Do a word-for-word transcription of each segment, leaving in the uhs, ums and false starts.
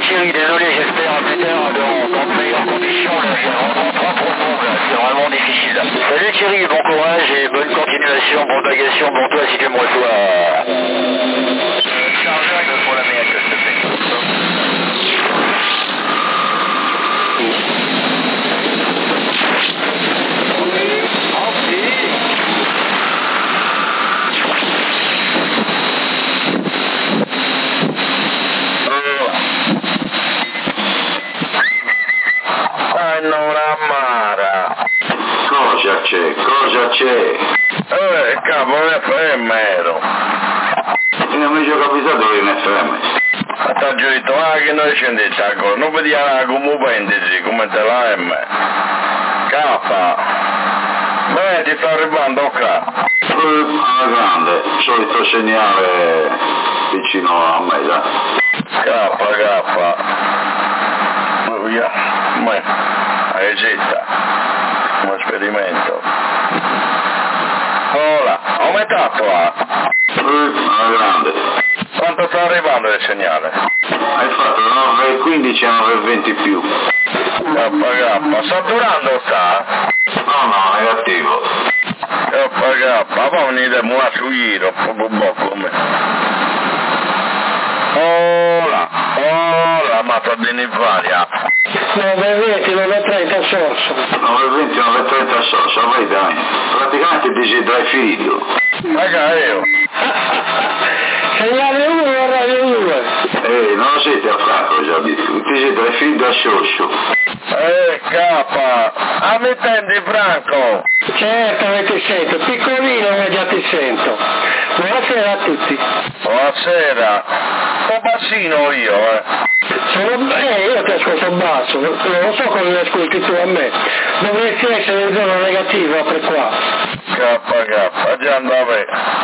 Thierry, désolé, j'espère plus tard dans, dans de meilleures conditions, là, il y a vraiment trop trop de monde, là, c'est vraiment difficile. Salut Thierry, bon courage et bonne continuation, bonne bagation pour toi si tu me reçois. Euh, chargeur, il me faut la meilleure, s'il te plaît. Cosa c'è? Cosa c'è? Eh, capo, in F M ero. Non mi sono capitato in F M. Ti ho detto, ah, che noi scendete a cosa? Non vediamo come pensi, come te la M. K. Beh, ti sto arrivando qua. Eh, alla grande, solito segnale vicino a me, già. K, K. Via. Beh, hai getta. Un esperimento. Ora, aumentato a? Eh, alla grande. Quanto sta arrivando il segnale? Hai fatto nove e quindici e nove e venti più. K, K. Sta durando sta? No, no, negativo. K, K. Ma poi venite a su giro, poco poco come. Ora, ora, ma sta di varia. nove e venti, nove e trenta sorso. nove e venti, nove e trenta sorso, vai dai. Praticamente dici dai figlio. Raga, io. Segnale uno o radio due? Eh, non lo siete a Franco, già detto. Ti siete dai figli da scioscio. Eh, K. Ah, mi intendi Franco? Certo che ti sento, piccolino ma già ti sento. Buonasera a tutti. Buonasera. Sto bassino io, eh. Sono, eh, io ti ascolto basso, non lo so come mi ascolti tu a me. Dovresti essere in zona negativa per qua. K, K, già andava.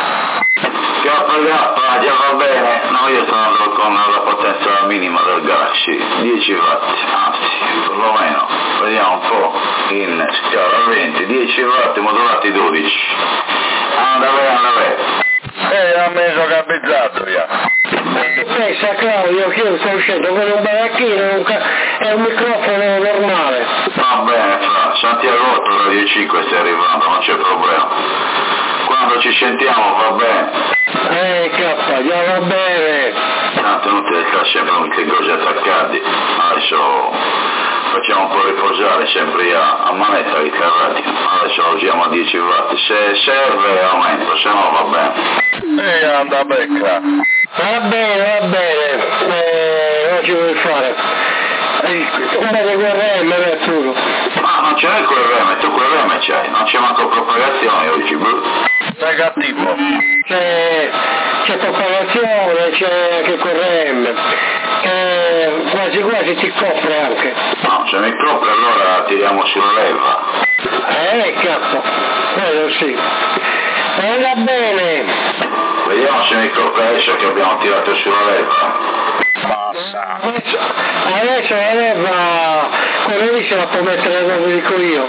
K, K, già va bene. No, io sono andato con la potenza minima del Galaxy, dieci watt, anzi, perlomeno, vediamo un po', in schiora venti, dieci watt modulati dodici. Andava, andava. Eh, ha messo capizzato via. Pensa Claudio che io sto uscendo con un baracchino un ca- e un microfono normale. Va bene, Fra, Santiago Radio cinque stai arrivando, non c'è problema. Quando ci sentiamo va bene. Eh K, già va bene. Tanto non ti sta sempre un che cose attaccati. Adesso facciamo un po' riposare sempre a, a manetta di radio. Adesso lo usiamo a dieci watt. Se serve aumento, se no va bene. Eh, anda becca. Va bene, va bene. Eh, oggi vuoi fare? Eh, un bel G R M, Arturo. Ma non c'è il Q R M, tu Q R M c'hai, non c'è manco propagazione oggi, bro. Negativo. C'è, c'è propagazione, c'è anche Q R M. Eh, quasi quasi ti copre anche. No, se mi copre allora tiriamo sulla leva. Eh, cazzo, quello sì. Eh, va bene. Vediamo se mi copre adesso che abbiamo tirato sulla leva. Basta. Adesso, adesso la leva, quello lì se la può mettere dove dico io.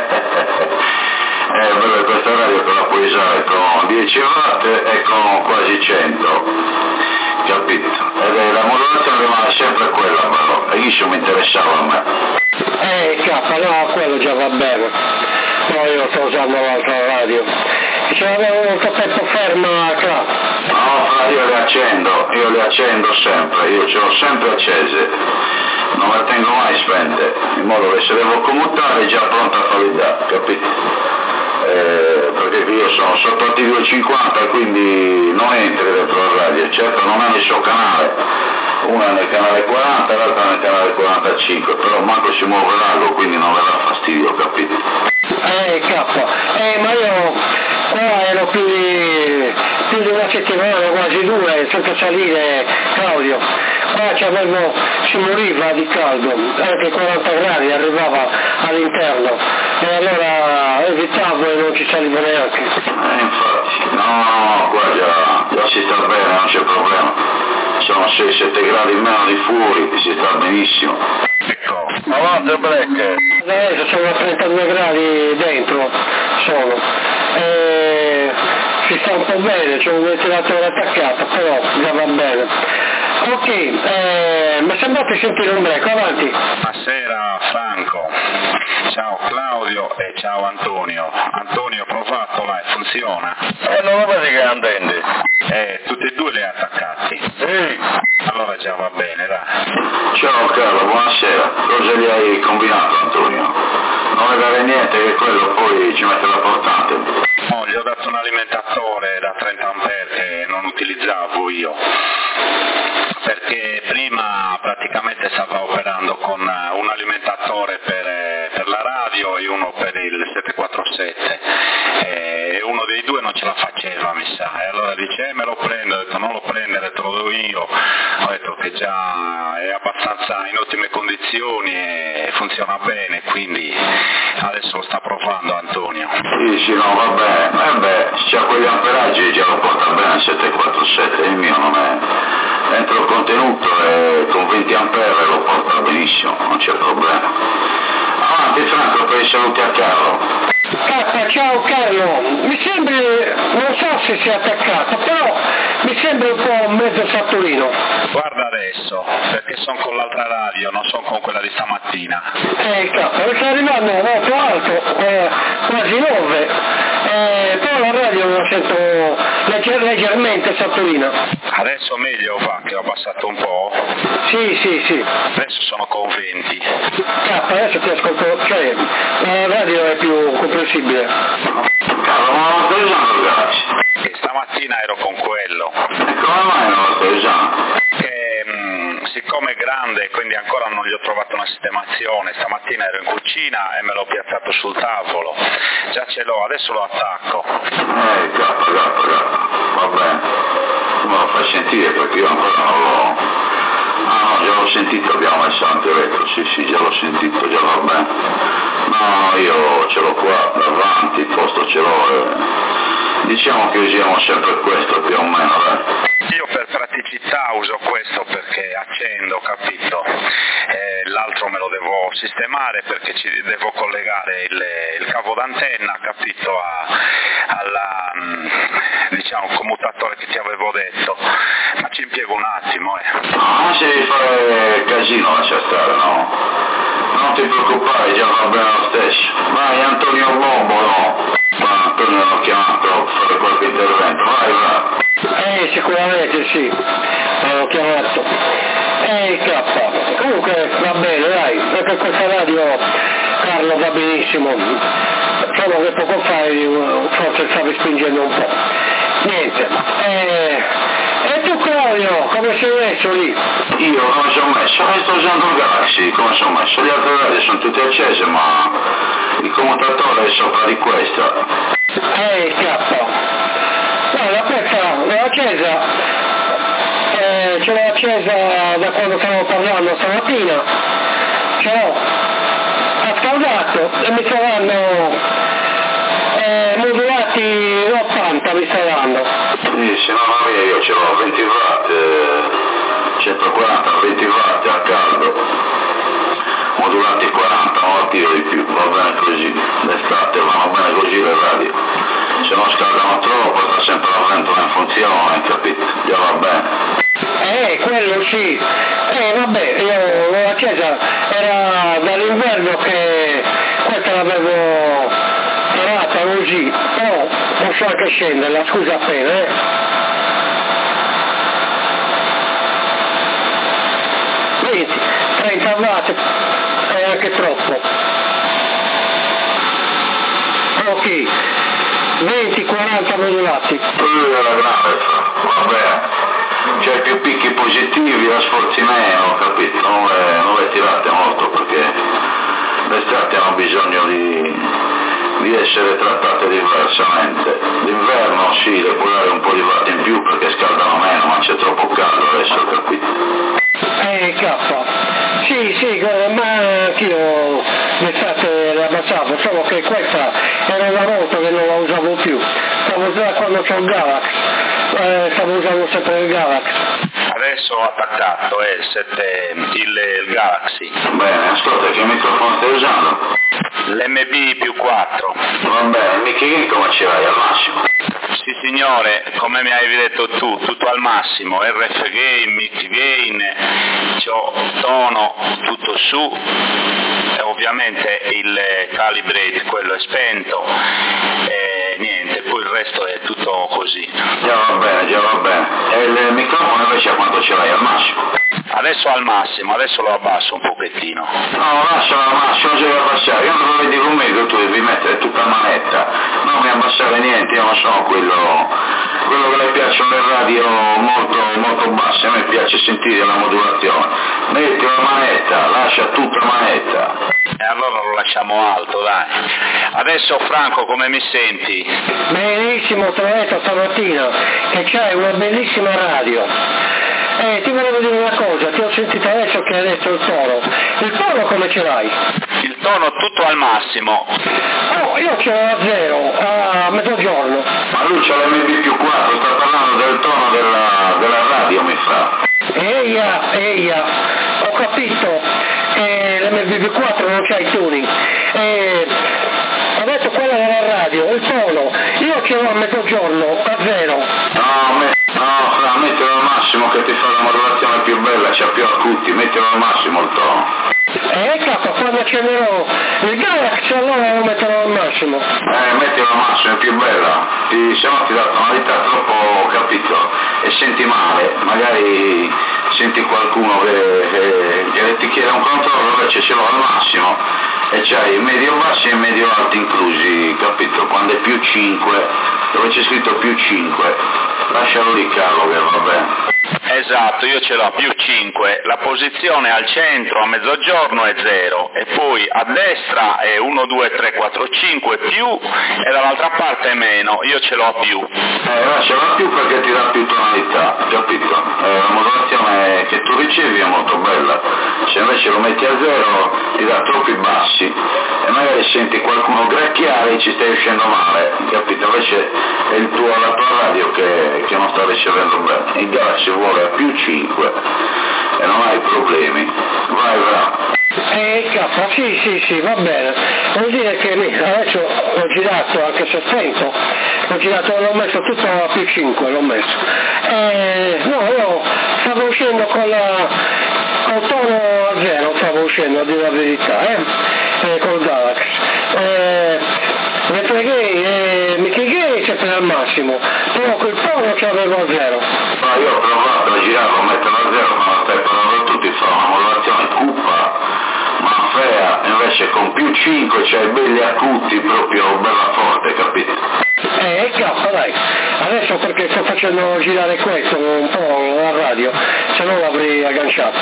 Eh, vabbè, questa radio che la puoi usare con dieci watt e con quasi cento, capito? E la modulazione rimane sempre quella, però, e lì mi interessava a me. Eh, K, no, quello già va bene. No, io sto usando l'altra radio. Ce l'avevo molto tempo ferma qua. No, fra io le accendo, io le accendo sempre, io ce l'ho sempre accese, non le tengo mai spente, in modo che se devo commutare è già pronta a validare, capito? Eh, perché io sono sotto T duecentocinquanta, quindi non entri dentro la radio, certo non è il suo canale, una è nel canale quaranta e l'altra nel canale quarantacinque, però manco si muove l'ago, quindi non le dà fastidio, capito? Eh, K, eh, ma io qua ero più di, più di una settimana, quasi due, senza salire, Claudio. Qua c'avevo, si moriva di caldo, anche quaranta gradi arrivava all'interno, e allora evitavo e non ci salivo neanche. Eh, infatti, no, qua già, già si sta bene, non c'è problema. Sono sei sette gradi in meno di fuori, si sta benissimo. Ecco, avanti break. Adesso sono a trentadue gradi dentro, sono. E si sta un po' bene, c'è un ventilatore attaccato, però già va bene. Ok, eh, mi sembrate sentire un break, avanti. Buonasera Franco, ciao Claudio e ciao Antonio. Antonio, provato là, funziona? Eh, non lo vedi che antendi? Eh, tutti e due li hai attaccati? Sì. Allora già va bene, dai. Ciao Carlo, buonasera. Cosa gli hai combinato Antonio? Non le dare niente che quello poi ci mette la portante. No, gli ho dato un alimentatore da trenta ampere che non utilizzavo io, perché prima praticamente stava operando con un alimentatore per, per la radio e uno per il sette quattro sette, e uno dei due non ce la faceva mi sa, e allora dice eh, me lo prendo, ho detto non lo prendere, te lo do io, ho detto che già è abbastanza in ottime condizioni e funziona bene, quindi adesso lo sta provando Antonio. Sì, sì, no, va bene. Eh beh, se c'ha quegli amperaggi già lo porta bene il sette quattro sette, il mio non è dentro il contenuto e con venti ampere lo porta benissimo, non c'è problema. Avanti Franco per i saluti a Carlo. K, ciao Carlo, mi sembra, non so se si è attaccato, però mi sembra un po' mezzo satturino. Guarda adesso, perché sono con l'altra radio, non sono con quella di stamattina. Eh K, sta arrivando molto alto, eh, quasi nove, eh, però la radio la sento legger- leggermente satturina. Adesso meglio va, che ho abbassato un po'. Sì, sì, sì. Adesso sono con venti. K, adesso ti ascolto, cioè la radio è più comprensibile. Carlo, ma non lo stai usando il Galaxy? E stamattina ero con quello. E come mai non lo stai usando? Che mh, siccome è grande, quindi ancora non gli ho trovato una sistemazione, stamattina ero in cucina e me l'ho piazzato sul tavolo. Già ce l'ho, adesso lo attacco. Eh, cappa, cappa, cappa, va bene. Tu me lo fai sentire perché io ancora non l'ho... Ah no, già l'ho sentito, abbiamo messo anche retro, sì sì, già l'ho sentito, già va bene. No, io ce l'ho qua davanti, il posto ce l'ho e... Diciamo che usiamo sempre questo più o meno, dai. Io per praticità uso questo perché accendo, capito? Eh, l'altro me lo devo sistemare perché ci devo collegare il, il cavo d'antenna, capito, a, alla, diciamo, commutatore che ti avevo detto, ma ci impiego un attimo, eh. No, se devi fare casino lascia stare, no? Non ti preoccupare, già va bene lo stesso. Vai Antonio Bombo, no? Ma Antonio l'ho chiamato a fare qualche intervento, vai, vai. Eh, sicuramente sì, l'ho chiamato. Eh, K, comunque va bene, dai, perché questa radio, Carlo, va benissimo. Diciamo che poco fa forse stavi spingendo un po'. Niente. Eh, e tu Claudio, come sei messo lì? Io come sono messo? Eh, sto usando il Galaxy, come sono messo? Le altre radio sono tutte accese, ma il commutatore è sopra di questa. Eh, K. Guarda, questa l'ho accesa, eh, ce l'ho accesa da quando stavamo parlando stamattina, ce l'ho ha scaldato e mi saranno eh, modulati ottanta, mi saranno. Sì, se no la mia io ce l'ho a venti watt, eh, centoquaranta, venti watt a caldo, modulati quaranta, non la tiro di più, va bene così, d'estate vanno bene così le radio. Se non scaldano troppo sta sempre la ventola in funzione, capito? Già va bene. Eh, quello sì. Eh, vabbè, io l'ho accesa, era dall'inverno che questa l'avevo tirata così, però posso anche scenderla, scusa appena, eh. Vedi, trenta watt è anche troppo. Ok. venti quaranta modulati. Lui era grave, va bene. C'è più picchi positivi, la sforzi meno, capito? Non le, non le tirate molto perché le strade hanno bisogno di, di essere trattate diversamente. D'inverno sì, le puoi dare un po' di watt in più perché scaldano meno, ma c'è troppo caldo adesso, capito? Eh, K. Sì, sì, ma anch'io l'estate le abbassavo, solo che questa era una volta che non la usavo più. Stavo già quando c'è il Galax, eh, stavo usando sempre il Galax. Adesso ho attaccato eh, il, sette, il, il Galaxy. Bene, ascolta, che microfono stai usando? L'M B più quattro. Va bene, il Mickey come ce l'hai al massimo? Sì, Sì signore, come mi hai detto tu, tutto al massimo, R F gain, mid gain, c'ho tono tutto su, e ovviamente il calibrate, quello è spento, e niente, poi il resto è tutto così. Già va bene, già va bene. E il microfono invece quanto ce l'hai al massimo? Adesso al massimo, adesso lo abbasso un pochettino. No, lascialo al massimo, non ci devi abbassare, io non lo vedi con me che tu devi mettere tutta manetta, non mi abbassare niente, io non sono quello, quello che le piacciono le radio molto, molto basse, a me piace sentire la modulazione, metti la manetta, lascia tutta manetta. E allora lo lasciamo alto, dai. Adesso Franco, come mi senti? Benissimo, te l'ho detto stamattina, che c'hai una bellissima radio. Eh, ti volevo dire una cosa, ti ho sentito adesso che hai detto il tono. Il tono come ce l'hai? Il tono tutto al massimo. Oh, io ce l'ho a zero, a mezzogiorno. Ma lui c'ha l'M B più quattro, sta parlando del tono della, della radio, mi fa. Eia, eia, ho capito che l'M B più quattro non c'ha i tuning. Eh, ho detto quella della radio, il tono, io ce l'ho a mezzogiorno, a zero. No, me, no, Fra, mettilo al massimo che ti fa la modulazione più bella, c'ha più acuti, mettilo al massimo il tono. Eh capo, quando accenderò il Galaxy allora lo metterò al massimo. Eh, mettilo al massimo, è più bella, ti, se no ti dà tonalità troppo, capito, e senti male, magari senti qualcuno che, che, che ti chiede un controllo, invece ce l'ho al massimo, e c'hai medio bassi e medio alti inclusi, capito, quando è più cinque, dove c'è scritto più cinque, lascialo lì Carlo che va bene. Esatto, io ce l'ho a più cinque, la posizione al centro a mezzogiorno è zero e poi a destra è uno, due, tre, quattro, cinque più e dall'altra parte è meno, io ce l'ho a più. Eh, lascialo a più perché ti dà più tonalità, capito? Eh, la modulazione che tu ricevi è molto bella, se invece lo metti a zero ti dà troppi bassi e magari senti qualcuno gracchiare e ci stai uscendo male, capito? Invece è il tuo, la tua radio che, che non sta ricevendo bene. Il Galaxy vuole a più cinque e non hai problemi. Vai, va. Eh capo, sì sì sì, va bene. Vuol dire che adesso ho girato, anche se spento, ho girato, l'ho messo tutto a più cinque, l'ho messo. Eh, no, io stavo uscendo con la col tono a zero, stavo uscendo a dire la verità, eh, eh col Galaxy. Eh, mentre Gay, eh, Mickey Gay sempre al massimo, però quel tono che avevo a zero. Ma io ho provato a girare, lo mettono a zero, ma stai parlando tutti, fa una modulazione cupa, ma fea, invece con più cinque c'hai belli acuti, proprio bella forte, capito? Eh, capo, dai, adesso perché sto facendo girare questo un po' la radio, se no l'avrei agganciato,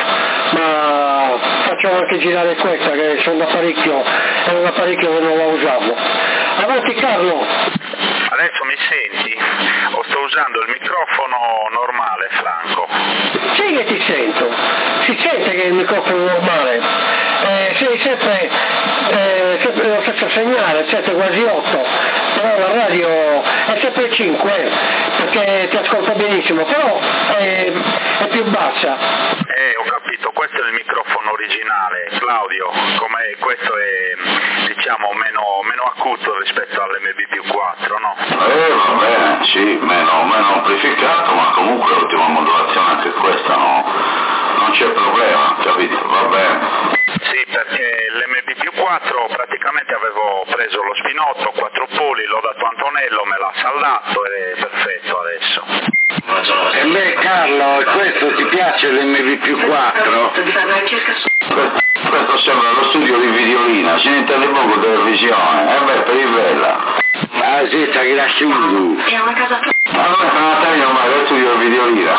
ma faccio anche girare questa che sono da parecchio, è un apparecchio che non la usavo. Avanti Carlo! Adesso mi senti? O sto usando il microfono normale, Franco? Sì che ti sento, si sente che è il microfono normale, eh, sei sempre, eh, sempre lo stesso segnale, sette quasi otto, però la radio è sempre cinque, perché ti ascolta benissimo, però è, è più bassa. Eh, ho capito, questo è il microfono originale, Claudio, come questo è, diciamo, meno, meno acuto rispetto all'M B più quattro, no? Eh, va bene, sì, meno, meno amplificato, ma comunque l'ultima modulazione anche questa no, non c'è problema, capito? Va bene. Sì, perché l'M B più quattro praticamente avevo preso lo spinotto, quattro poli, l'ho dato a Antonello, me l'ha saldato ed è perfetto adesso. E beh Carlo, questo ti piace l'M B più quattro? Questo sembra lo studio di Videolina, si intende poco televisione, e beh per il Vella. Ah sì, sta che la studio. È una casa tua. Ma non è una taglio mai, lo studio di Videolina.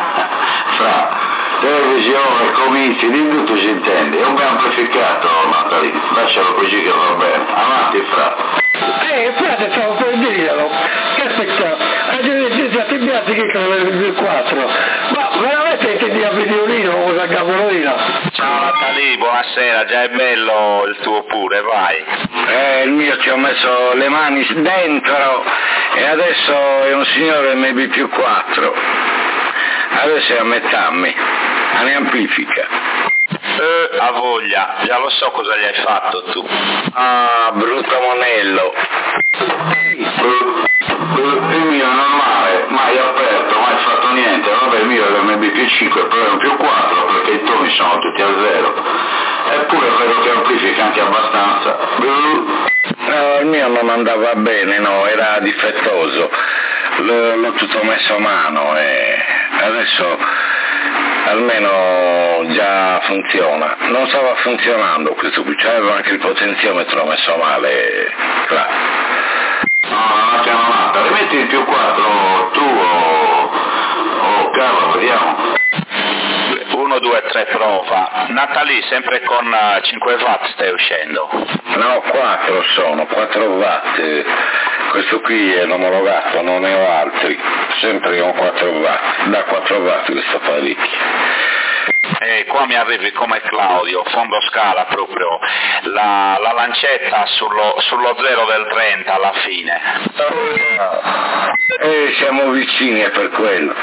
Fra televisione, comizi, di tutto si intende, è un ben amplificato Natalie, lascialo così che va bene, avanti Fra. Eh, frate, stavo per dirlo, che aspetta, addirittura ti piace che con il quattro, ma veramente intendi a Videolino o a Gavolina? Ciao Natali, buonasera, già è bello il tuo pure, vai. Eh, il mio ci ho messo le mani dentro e adesso è un signore M B più quattro, adesso è a metà me, ne amplifica. Eh, a voglia, già lo so cosa gli hai fatto tu. Ah, brutto monello. Il mio televisione normale, mai aperto, mai fatto niente, vabbè il mio è l'M B più cinque, però è un più quattro perché i toni sono tutti a zero, eppure vedo che amplifica anche abbastanza. No, il mio non andava bene, no, era difettoso, L- l'ho tutto messo a mano e adesso almeno già funziona. Non stava funzionando questo qui, c'aveva anche il potenziometro messo male, là. No, non abbiamo nata, rimetti il più quattro tu o, o Carlo, vediamo. uno, due, tre, prova. Natalie, sempre con cinque watt stai uscendo? No, quattro sono, quattro watt. Questo qui è l'omologato, non ne ho altri. Sempre con quattro watt, da quattro watt questo apparecchio. E qua mi arrivi come Claudio, fondo scala proprio, la, la lancetta sullo, sullo zero del trenta alla fine. E siamo vicini, è per quello.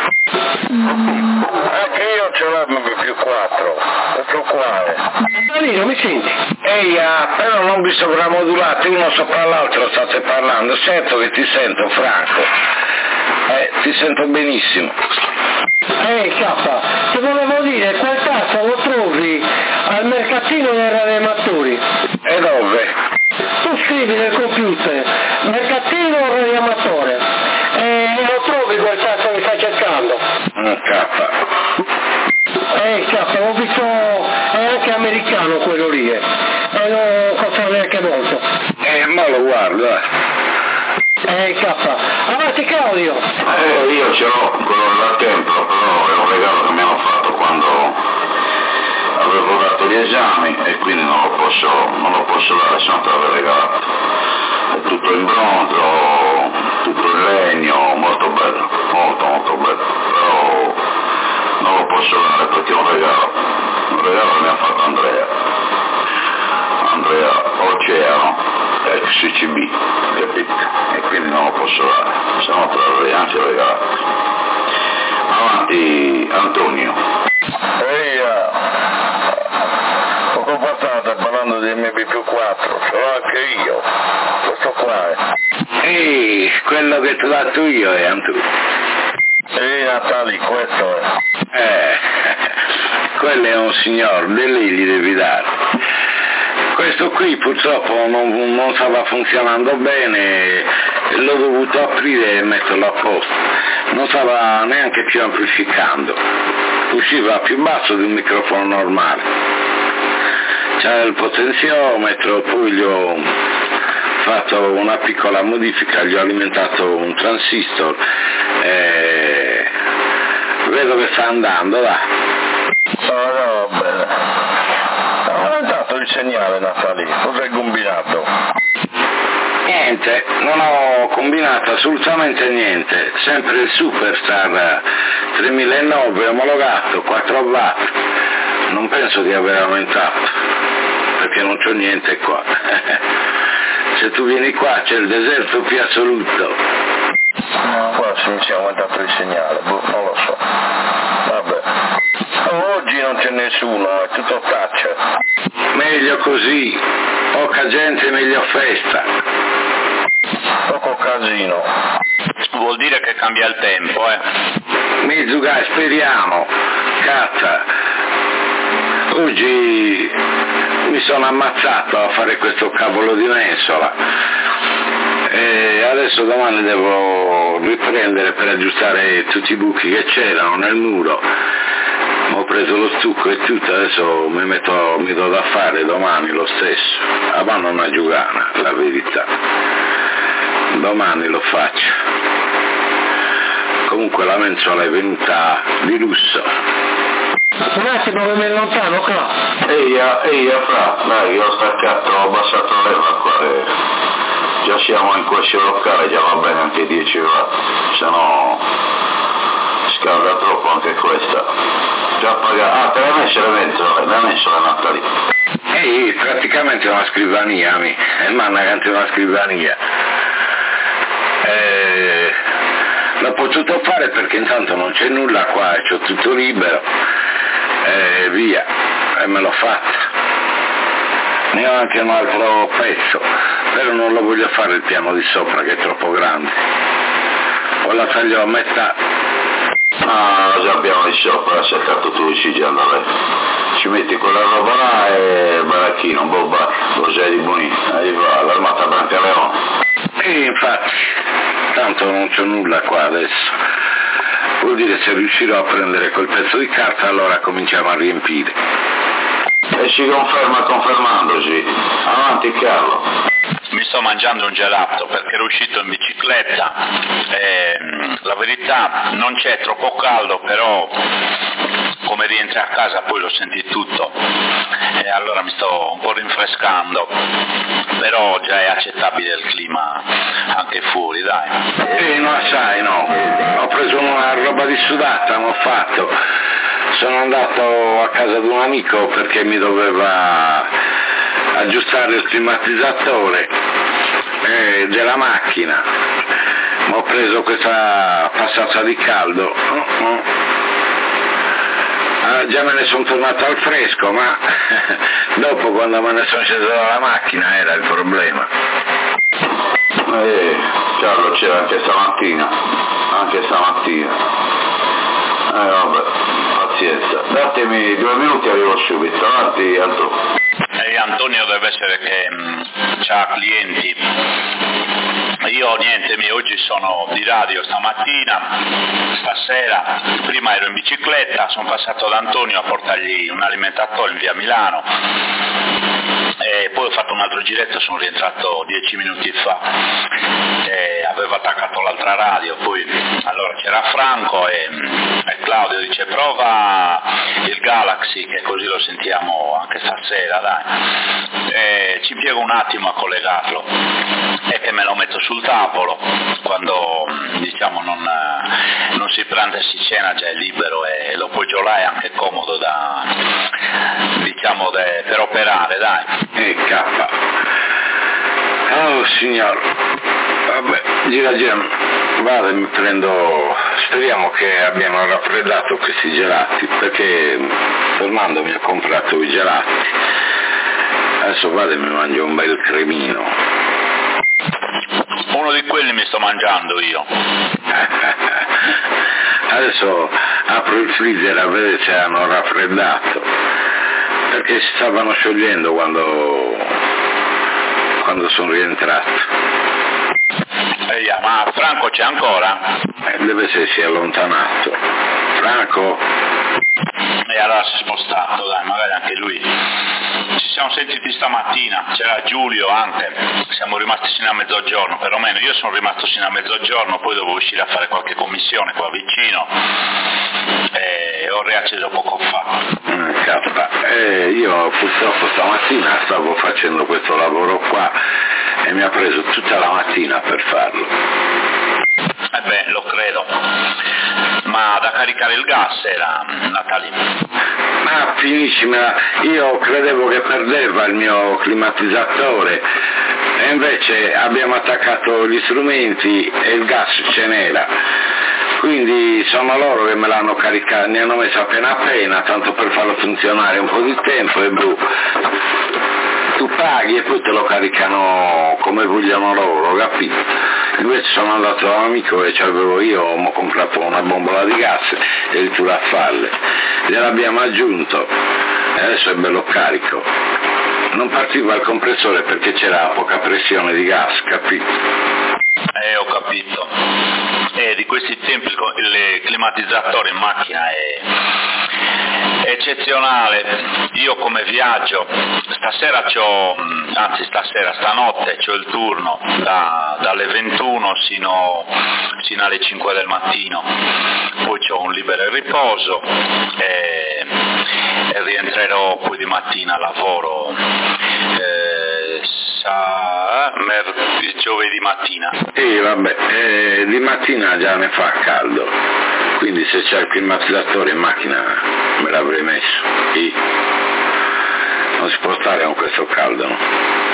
Anche io ce l'ho più quattro, questo qua è. Danilo, mi senti? Ehi, ah, però non vi sovramodulate uno sopra l'altro, state parlando, certo che ti sento Franco, eh, ti sento benissimo. Ehi K, ti volevo dire, quel tasto lo trovi al mercatino dei radioamatori. E dove? Tu scrivi nel computer, mercatino radioamatore, e lo trovi quel tasto che stai cercando. Un K. Ehi K, l'ho visto, è anche americano quello lì, eh. E non costa neanche molto. Eh, ma lo guardo, eh. Ehi K, avanti Claudio. Eh, io ce l'ho, quello da tempo, però è un regalo che mi hanno fatto quando avevo dato gli esami e quindi non lo posso, non lo posso dare, se non te l'avevo regalato. È tutto in bronzo, tutto in legno, molto bello, molto molto bello, però non lo posso dare perché è un regalo, un regalo che mi ha fatto Andrea, Andrea Oceano, ex C B, capito? E quindi non lo posso dare, se no te l'avrei anche regalato. Avanti Antonio. Ehi, poco fa state parlando di M B più quattro, ce l'ho anche io, questo qua è. Ehi, quello che ti ho dato io è Antonio. Ehi Natali, questo è. Eh, quello è un signor, di lì gli devi dare. Questo qui purtroppo non, non stava funzionando bene, l'ho dovuto aprire e metterlo a posto, non stava neanche più amplificando, usciva più basso di un microfono normale, c'era il potenziometro, poi gli ho fatto una piccola modifica, gli ho alimentato un transistor e vedo che sta andando, va. Oh, no, va bene. Ho aumentato il segnale, Natali, cosa hai combinato? Niente, non ho combinato assolutamente niente, sempre il Superstar tremilanove omologato, quattro watt, non penso di aver aumentato, perché non c'ho niente qua. Se tu vieni qua c'è il deserto più assoluto. No, qua si mi si è aumentato il segnale, non lo so. Vabbè. Oggi non c'è nessuno, è tutto touch. Meglio così, poca gente, meglio festa. Poco casino. Vuol dire che cambia il tempo, eh. Mizuga, speriamo. Cazza. Oggi mi sono ammazzato a fare questo cavolo di mensola. E adesso domani devo riprendere per aggiustare tutti i buchi che c'erano nel muro. Ho preso lo stucco e tutto, adesso mi metto, mi do da fare domani lo stesso. A mano una giugana, la verità. Domani lo faccio. Comunque la mensola è venuta di lusso. Un attimo che mi allontano qua. Ehi, ehi, fra, dai, io ho staccato, ho abbassato la leva qua e già siamo in quel locale, già va bene anche dieci watt, se no scalda troppo anche questa. Già pagato. Ah, te l'hai messo le mensole, le hai messo le Natali. Ehi, praticamente una scrivania, mi. E manna che una scrivania. Eh, l'ho potuto fare perché intanto non c'è nulla qua e c'ho tutto libero. E via, e me l'ho fatta. Ne ho anche un altro pezzo, però non lo voglio fare il piano di sopra che è troppo grande. o la taglio a metà? Ah, già abbiamo il shop, l'ha cercato tu, ci già andare. Ci metti quella roba là e il baracchino, un po' basta, di buoni, arriva l'armata Brancaleone. E infatti, tanto non c'ho nulla qua adesso. Vuol dire se riuscirò a prendere quel pezzo di carta allora cominciamo a riempire. E ci conferma confermandoci. Avanti Carlo. Mi sto mangiando un gelato perché ero uscito in bicicletta e la verità non c'è troppo caldo, però come rientri a casa poi lo senti tutto e allora mi sto un po' rinfrescando, però già è accettabile il clima anche fuori, dai. Sì, no, sai, no, ho preso una roba di sudata, non ho fatto, sono andato a casa di un amico perché mi doveva aggiustare il climatizzatore eh, della macchina, ma ho preso questa passata di caldo, uh, uh. Ah, già me ne sono tornato al fresco, ma dopo quando me ne sono sceso dalla macchina era il problema. Eh, Carlo c'era anche stamattina, anche stamattina. Eh vabbè, pazienza. Datemi due minuti e arrivo subito, avanti Antonio. E Antonio deve essere che ha clienti. Io niente, mi oggi sono di radio stamattina, stasera, prima ero in bicicletta, sono passato da Antonio a portargli un alimentatore in via Milano e poi ho fatto un altro giretto, sono rientrato dieci minuti fa e avevo attaccato l'altra radio, poi allora c'era Franco e, e Claudio dice prova il Galaxy che così lo sentiamo anche stasera, dai, e ci piego un attimo a collegarlo e che me lo metto sul tavolo quando diciamo non, non si pranza e si cena, già è libero e lo poggio là, è anche comodo da diciamo de, per operare, dai. E cappa. Oh signor, vabbè, gira gira, vado e mi prendo, speriamo che abbiano raffreddato questi gelati, perché tornando mi ho comprato i gelati, adesso vado e mi mangio un bel cremino. Uno di quelli mi sto mangiando io. Adesso apro il freezer a vedere se hanno raffreddato, perché si stavano sciogliendo quando, quando sono rientrato. Ehi, ma Franco c'è ancora? Eh, deve essersi allontanato. Franco? E allora si è spostato, dai, magari anche lui. Ci siamo sentiti stamattina, c'era Giulio anche, siamo rimasti sino a mezzogiorno, perlomeno io sono rimasto sino a mezzogiorno, poi dovevo uscire a fare qualche commissione qua vicino e ho riacceso poco fa. Mm, cappa. Eh, io purtroppo stamattina stavo facendo questo lavoro qua e mi ha preso tutta la mattina per farlo. Eh beh, lo credo. Ma da caricare il gas era, Natali? Ma finiscimela, io credevo che perdeva il mio climatizzatore e invece abbiamo attaccato gli strumenti e il gas ce n'era, quindi sono loro che me l'hanno caricato, ne hanno messo appena appena, tanto per farlo funzionare un po' di tempo e blu. Tu paghi e poi te lo caricano come vogliono loro, capito? Invece sono andato da un amico e c'avevo io, ho comprato una bombola di gas e il turaffalle, gliel'abbiamo aggiunto e adesso è bello carico. Non partiva il compressore perché c'era poca pressione di gas, capito? Eh, ho capito. E di questi tempi il climatizzatore in macchina è eccezionale. Io come viaggio stasera c'ho, anzi stasera, stanotte c'ho il turno da, dalle ventuno sino, sino alle cinque del mattino, poi c'ho un libero riposo e, e rientrerò poi di mattina a lavoro eh, sa, mer, giovedì mattina. Sì, vabbè, eh, di mattina già ne fa caldo, quindi se c'è il climatizzatore in macchina me l'avrei messo. Sì. Non si può stare con questo caldo, no?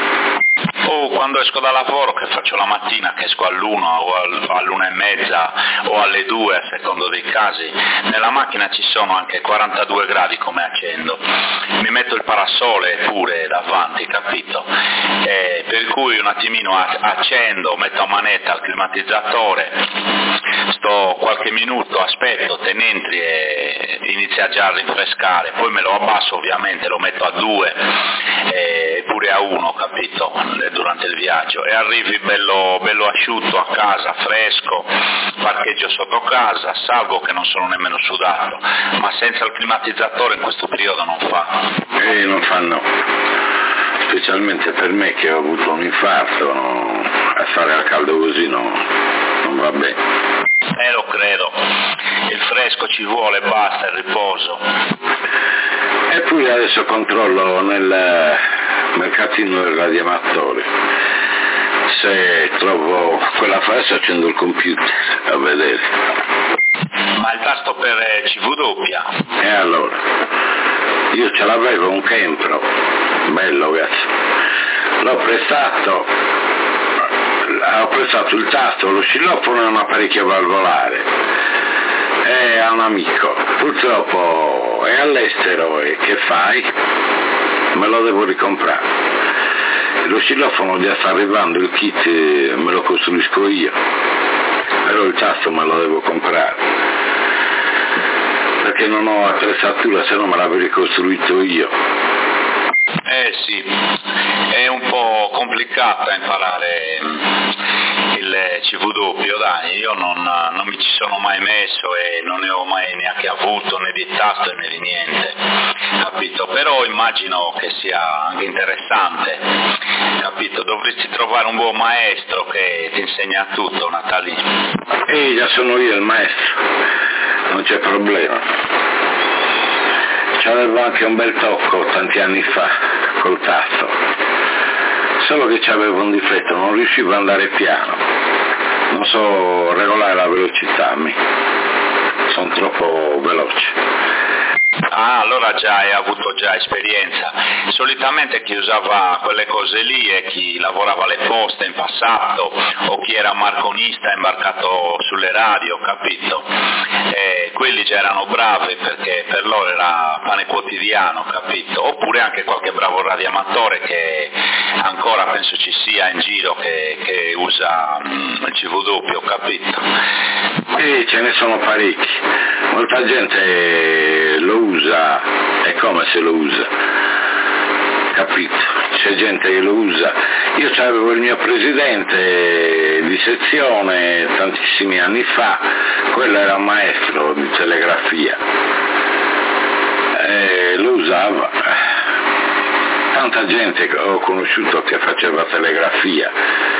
O quando esco da lavoro, che faccio la mattina, che esco all'una o all'una e mezza o alle due, a secondo dei casi, nella macchina ci sono anche quarantadue gradi come accendo. Mi metto il parabrezza parasole pure davanti, capito? Eh, per cui un attimino accendo, metto a manetta il climatizzatore, sto qualche minuto, aspetto, te ne entri e inizia già a rinfrescare, poi me lo abbasso ovviamente, lo metto a due e pure a uno, capito, durante il viaggio, e arrivi bello, bello asciutto a casa, fresco, parcheggio sotto casa, salgo che non sono nemmeno sudato, ma senza il climatizzatore in questo periodo non fa. Eh, non fa no, specialmente per me che ho avuto un infarto, no? A stare al caldo così no, non va bene. Eh, lo credo, il fresco ci vuole, basta, il riposo. Eppure adesso controllo nel mercatino del radioamatore, se trovo quella frase accendo il computer a vedere. Ma il tasto per C V doppia? E allora, io ce l'avevo un Kempro, bello cazzo, l'ho prestato, ho prestato il tasto, lo oscillofono e un apparecchio valvolare e a un amico, purtroppo è all'estero e che fai? Me lo devo ricomprare, lo oscillofono già sta arrivando, il kit me lo costruisco io, però il tasto me lo devo comprare perché non ho attrezzatura, se no me l'avrei costruito io. Eh sì, è un po' complicata imparare il C V doppio, dai, io non, non mi ci sono mai messo e non ne ho mai neanche avuto né di tasto né di niente, capito? Però immagino che sia anche interessante, capito? Dovresti trovare un buon maestro che ti insegna tutto, Natali. E già sono io il maestro, non c'è problema. C'avevo anche un bel tocco tanti anni fa col tasto, solo che c'avevo un difetto, non riuscivo ad andare piano, non so regolare la velocità, mi sono troppo veloce. Ah, allora già hai avuto già esperienza. Solitamente chi usava quelle cose lì è chi lavorava alle poste in passato o chi era marconista imbarcato sulle radio, capito? E quelli già erano bravi perché per loro era pane quotidiano, capito? Oppure anche qualche bravo radioamatore che ancora penso ci sia in giro che, che usa mm, il C V doppio, capito? E ce ne sono parecchi, molta gente lo usa, è come se lo usa, capito? C'è gente che lo usa, io avevo il mio presidente di sezione tantissimi anni fa, quello era un maestro di telegrafia, e lo usava, tanta gente che ho conosciuto che faceva telegrafia.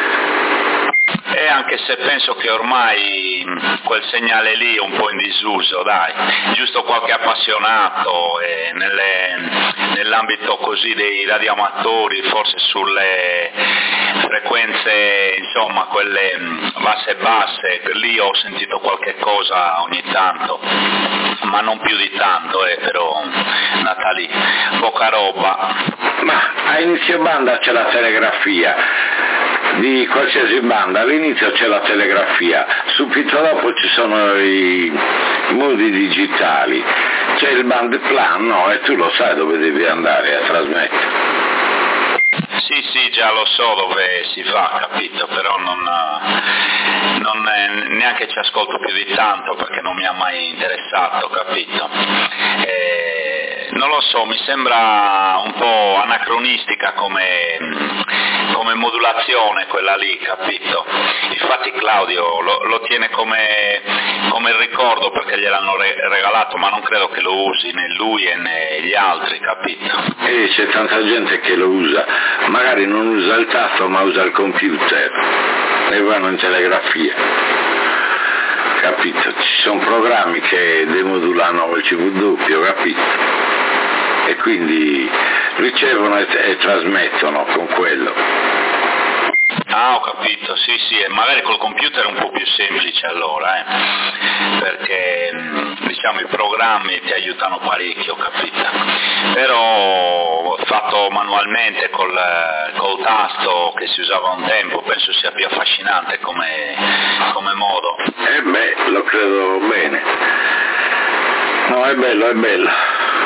E anche se penso che ormai quel segnale lì è un po' in disuso, dai, giusto qualche appassionato e nelle, nell'ambito così dei radioamatori, forse sulle frequenze, insomma, quelle basse e basse, lì ho sentito qualche cosa ogni tanto, ma non più di tanto, eh, però Natali, poca roba. Ma a inizio banda c'è la telegrafia, di qualsiasi banda, all'inizio c'è la telegrafia, subito dopo ci sono i modi digitali, c'è il band plan, no? E tu lo sai dove devi andare a trasmettere. Sì, sì, già lo so dove si va, capito, però non, non è, neanche ci ascolto più di tanto perché non mi ha mai interessato, capito. E, non lo so, mi sembra un po' anacronistica come, come modulazione quella lì, capito. Infatti Claudio lo, lo tiene come, come ricordo perché gliel'hanno re, regalato, ma non credo che lo usi né lui né gli altri, capito. E c'è tanta gente che lo usa, magari non usa il tasto ma usa il computer e vanno in telegrafia, capito? Ci sono programmi che demodulano il C V doppio, capito? E quindi ricevono e, e trasmettono con quello. Ah, ho capito, sì, sì, e magari col computer è un po' più semplice allora, eh, perché diciamo i programmi ti aiutano parecchio, capito? Però fatto manualmente col, col tasto che si usava un tempo penso sia più affascinante come, come modo. Eh beh, lo credo bene. No, è bello, è bello.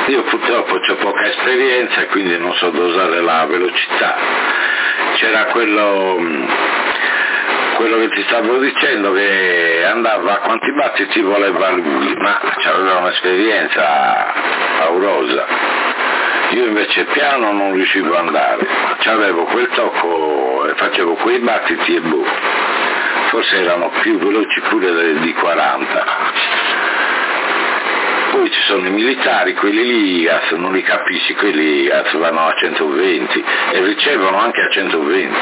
Io purtroppo ho poca esperienza e quindi non so dosare la velocità. C'era quello, quello che ti stavo dicendo che andava a quanti battiti voleva lui, ma aveva un'esperienza paurosa. Io invece piano non riuscivo ad andare, avevo quel tocco e facevo quei battiti e boh, forse erano più veloci pure di quaranta. Poi ci sono i militari, quelli lì non li capisci, quelli vanno a centoventi e ricevono anche a centoventi.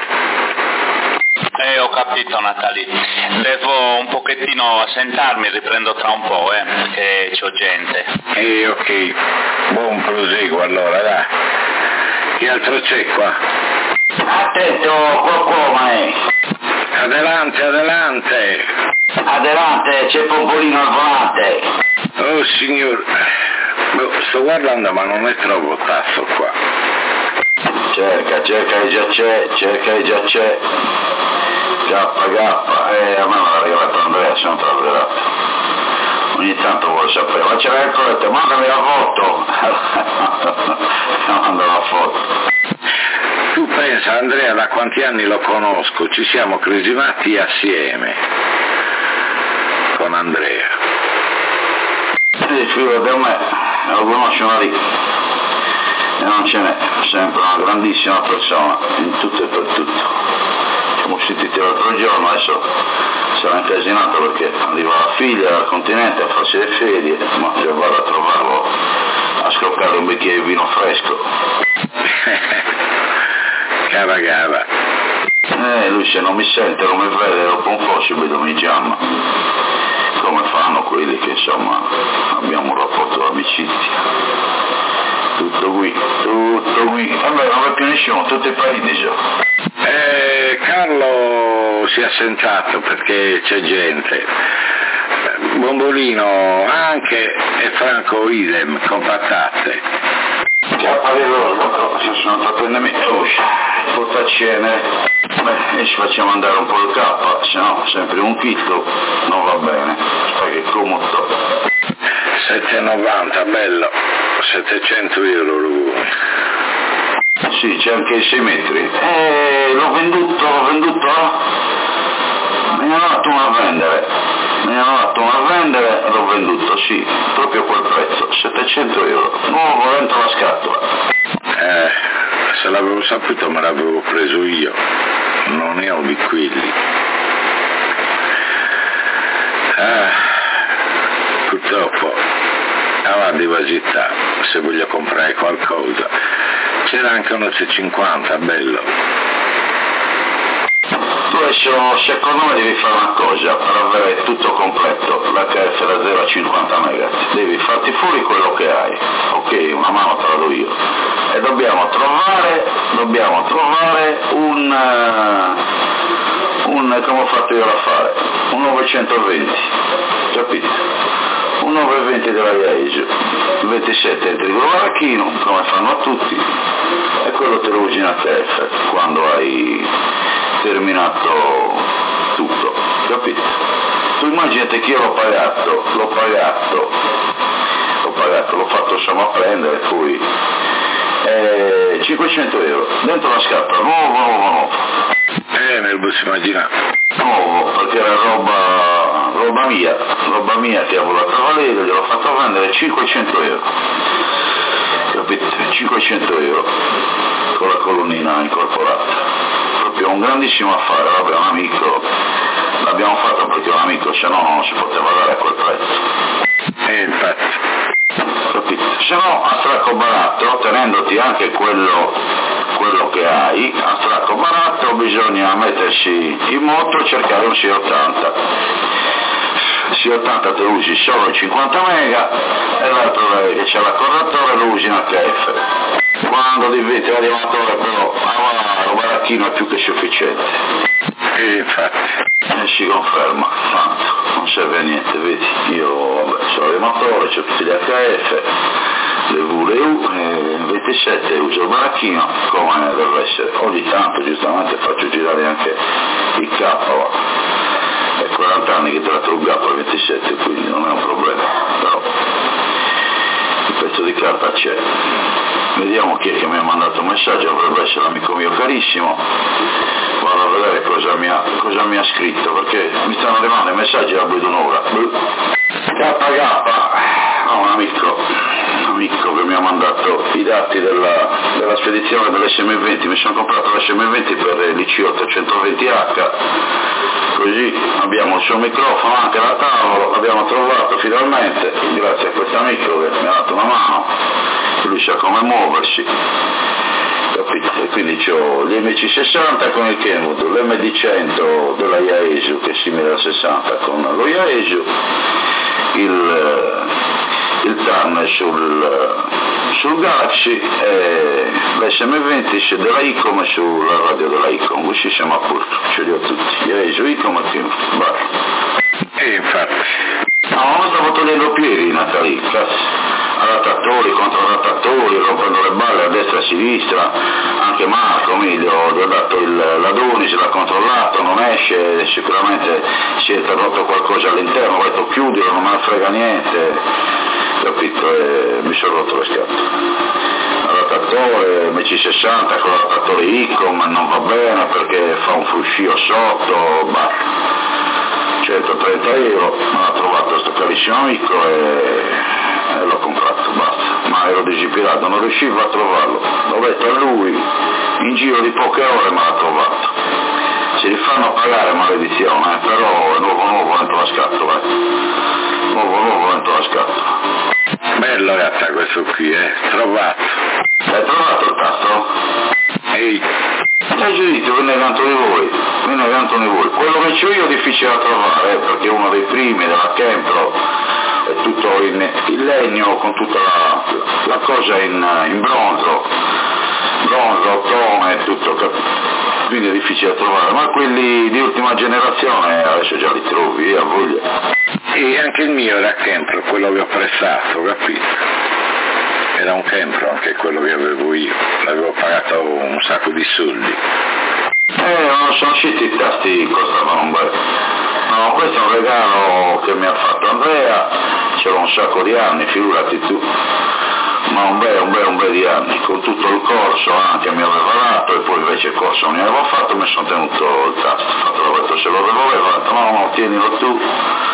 Eh, ho capito Natali, devo un pochettino assentarmi, riprendo tra un po', eh, che c'ho gente. Eh, ok, buon proseguo allora, dai. Che altro c'è qua? Attento, qualcuno è. Adelante, adelante. Adelante, c'è Pompolino al volante. Oh signor, sto guardando ma non ne trovo tasso qua. Cerca, cerca che già c'è, cerca che già c'è. Gappa, gappa, eh, a me me l'ha regalato Andrea, se non te l'ha regalato. Ogni tanto vuole sapere, ma c'era il corretto, mandami la foto. Manda la foto. Tu pensa Andrea, da quanti anni lo conosco, ci siamo cresimati assieme con Andrea. Sì, figlio per me, lo conoscono lì. E non ce n'è, sempre una grandissima persona, in tutto e per tutto. Siamo sentiti l'altro giorno, adesso sarà incasinato perché arriva la figlia dal continente a farsi le ferie, ma io vado a trovarlo a scoccare un bicchiere di vino fresco. Cara gara. Eh, lui se non mi sente, non mi vede, dopo un po' subito mi chiama. Come fanno quelli che insomma abbiamo un rapporto d'amicizia. Tutto qui, tutto qui. Vabbè, non è più nessuno, tutti i paesi già. Eh, Carlo si è assentato perché c'è gente. Bombolino anche e Franco idem, compattate. Chiappa di loro, sono andato a prendermi, oh, porta cene, beh, e ci facciamo andare un po' il K, se no sempre un chitto non va bene, sai che comodo. sette e novanta, bello, settecento euro lui. Sì, c'è anche i sei metri. Eh, l'ho venduto, l'ho venduto, me ne hanno dato uno a vendere, me ne hanno dato uno a vendere e l'ho venduto, sì, proprio quel prezzo, settecento euro, nuovo dentro la scatola. Eh, se l'avevo saputo me l'avevo preso io, non ne ho di quelli. Ah, purtroppo, avanti vagità, se voglio comprare qualcosa. C'era anche uno C cinquanta, bello. Tu adesso, secondo me devi fare una cosa, per avere tutto completo, l'H F da zero a cinquanta megahertz, devi farti fuori quello che hai, ok, una mano te la do io, e dobbiamo trovare, dobbiamo trovare un, uh, un, come ho fatto io a fare, un novecentoventi, capito? Un novecentoventi della Iaesu, ventisette entri con l'arachino, come fanno a tutti, e quello te lo usi in H F quando hai terminato tutto, capito? Tu immaginate che io l'ho pagato, l'ho pagato, l'ho pagato, l'ho fatto insomma a prendere, poi eh, cinquecento euro, dentro la scatola, nuovo, nuovo, nuovo. Eh, me lo posso immaginare. Nuovo, perché era roba, roba mia, roba mia che avevo la Cavaliere, gliel'ho fatto vendere cinquecento euro, capito? cinquecento euro, con la colonnina incorporata. Proprio un grandissimo affare, vabbè, un amico, l'abbiamo fatto perché un amico, se no non si poteva dare a quel prezzo. Eh, infatti. Capito? Se no a stracco baratto, tenendoti anche quello, quello che hai, a stracco baratto bisogna mettersi in moto e cercare un C ottanta. C ottanta te lo usi solo cinquanta mega e l'altro che c'è l'accordatore lo usi in H F. Quando diventi l'animatore però ah, un baracchino è più che sufficiente. E infatti. E si conferma, tanto, non serve a niente, vedi, io vabbè, sono animatore, c'ho tutti gli H F, le V, le U, e ventisette uso il baracchino come deve essere. Ogni tanto giustamente faccio girare anche il K, va. È quaranta anni che tratto il K al ventisette, quindi non è un problema, però pezzo di carta c'è. Vediamo chi è che mi ha mandato un messaggio, dovrebbe essere l'amico mio carissimo. Vado a vedere cosa mi ha, cosa mi ha scritto, perché mi stanno arrivando i messaggi a più di un'ora. K K, no, un amico, un amico che mi ha mandato i dati della, della spedizione dell'S M venti, mi sono comprato l'S M venti per l'I C ottocentoventi H, così abbiamo il suo microfono anche da tavolo, l'abbiamo trovato finalmente, grazie a questo amico che mi ha dato una mano, lui sa come muoversi. Capito? E quindi ho gli M C sessanta con il Kenwood, l'M D cento della Yaesu che è simile al sessanta con lo Yaesu, il, il TAN sul, sul Galaxy e l'S M venti della Icom sulla radio della Icom, così siamo a posto, ce li ho tutti, Yaesu, Icom e Kenwood. E infatti. No, non stavo togliendo piedi Natali, cazzo. Adattatori, controadattatori, rompendo le balle a destra e a sinistra, anche Marco Emilio gli ho dato il, la Dunis, l'ha controllato, non esce, sicuramente si è interrotto qualcosa all'interno, ho detto chiudilo, non me ne frega niente, capito, e mi sono rotto le scatole. Adattatore M C sessanta con l'adattatore Icom non va bene perché fa un fruscio sotto, bah, centotrenta euro, me l'ha trovato questo carissimo amico e... e l'ho comprato, basta, ma ero disisperato, non riuscivo a trovarlo, l'ho detto a lui, in giro di poche ore me l'ha trovato, si rifanno pagare maledizione, eh, però è nuovo nuovo dentro la scatola, eh. nuovo nuovo dentro la scatola. Bello gatta questo qui, eh, trovato. L'hai trovato il tasto? Ehi. Hai giudito, ve ne canto di voi, ve ne canto di voi, quello che c'ho io è difficile da trovare, eh, perché è uno dei primi della Kempro, è tutto in, in legno con tutta la, la cosa in, in bronzo, bronzo, ottone, tutto, quindi è difficile da trovare, ma quelli di ultima generazione adesso già li trovi, a voglia. E anche il mio era Kempro, quello che ho prestato, capito? Era un Kempro anche quello che avevo io, l'avevo pagato un sacco di soldi. Eh, non sono usciti i tasti, costavano un bel... No, questo è un regalo che mi ha fatto Andrea, c'era un sacco di anni, figurati tu, ma un bel, un bel, un bel di anni, con tutto il corso anche mi aveva dato, e poi invece il corso non mi avevo fatto, mi sono tenuto il tasto, fatto l'ho detto, se lo avevo fatto, no, no, tienilo tu,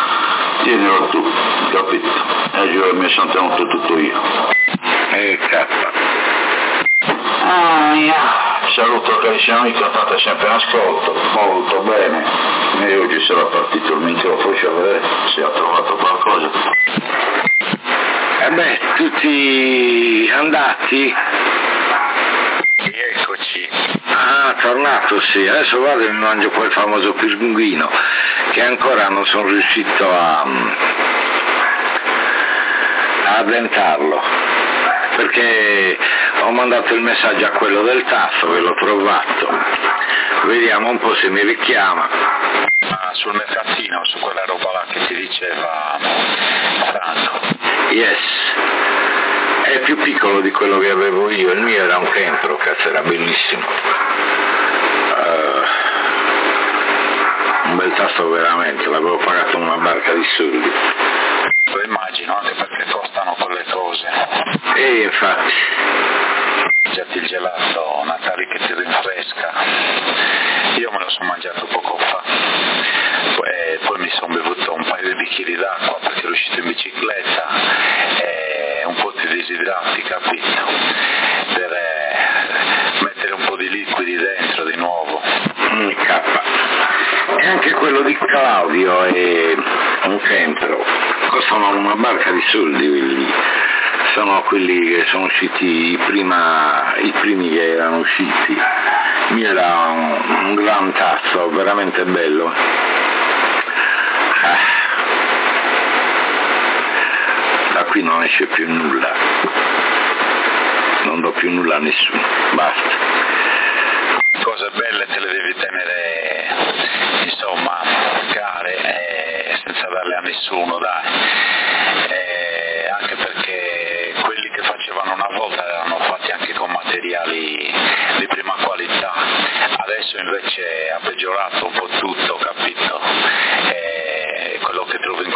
tienilo tu, capito? E giuro mi sono tenuto tutto io. E cazzo. Ah, yeah. Saluto carissimo amico, state sempre in ascolto, molto bene, e oggi sarà partito il microfono, a vedere se ha trovato qualcosa. E beh, tutti andati? Eccoci. Ah, tornato sì, adesso vado e mi mangio quel famoso pinguino che ancora non sono riuscito a, a addentarlo, perché ho mandato il messaggio a quello del tasso che l'ho trovato, vediamo un po' se mi richiama. Ah, sul mercatino, su quella roba là che ti diceva Franco. Yes, è più piccolo di quello che avevo io, il mio era un Kempro, cazzo, era bellissimo, uh, un bel tasto veramente, l'avevo pagato una barca di soldi. Lo immagino, anche perché costano quelle cose. E infatti. Mangiati il gelato Natali che ti rinfresca. Io me lo sono mangiato poco fa. Poi, poi mi sono bevuto un paio di bicchieri d'acqua perché ero uscito in bicicletta e un po' di disidrati, capito? Per eh, mettere un po' di liquidi dentro di nuovo. Mm, K. E anche quello di Claudio è un Kempro, costano una barca di soldi quelli. Sono quelli che sono usciti prima, i primi che erano usciti. Mi era un, un gran tasto, veramente bello. Ah. Da qui non esce più nulla, non do più nulla a nessuno, basta. Cose belle te le devi tenere, insomma, care, eh, senza darle a nessuno, dai. Eh, anche perché quelli che facevano una volta erano fatti anche con materiali di prima qualità, adesso invece ha peggiorato un po' tutto, capito? E quello che trovo in commercio